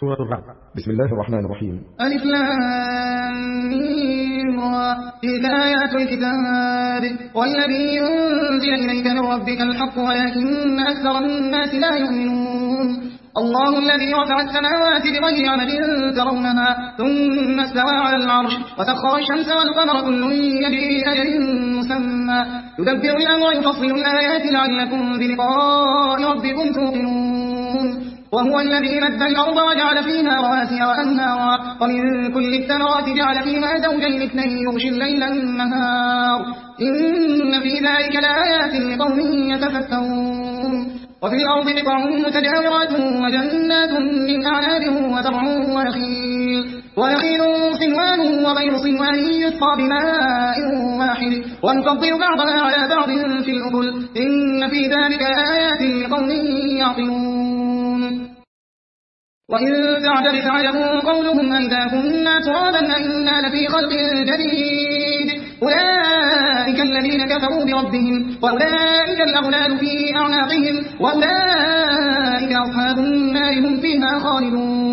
سورة الرعد. بسم الله الرحمن الرحيم. ألف لام ميم را. تلك آيات الكتاب والذي ينزل إليك من ربك الحق ولكن أكثر الناس لا يؤمنون. الله الذي رفع السماوات بغير عمد ترونها ثم استوى على العرش وسخر الشمس والقمر كل يجري لأجل مسمى يدبر الأمر يفصل الآيات لعلكم بلقاء ربكم توقنون. وهو الذي مد الأرض وجعل فيها رواسي وأنهارا ومن كل الثمرات جعل فيها زوجين اثنين يغشي الليل النهار إن في ذلك لآيات لقوم يتفكرون. وفي الأرض بقع متجاورات وجنات من أعناب وزرع ونخيل صنوان وغير صنوان يسقى بماء واحد ونفضل بعضها على بعض في الأكل إن في ذلك آيات لقوم يعقلون. وإن تعجب فعجب قولهم أئذا كنا ترابا أئنا لفي خلق جديد أولئك الذين كفروا بربهم وأولئك الأغلال في أعناقهم وأولئك أصحاب النار هم فيها خالدون.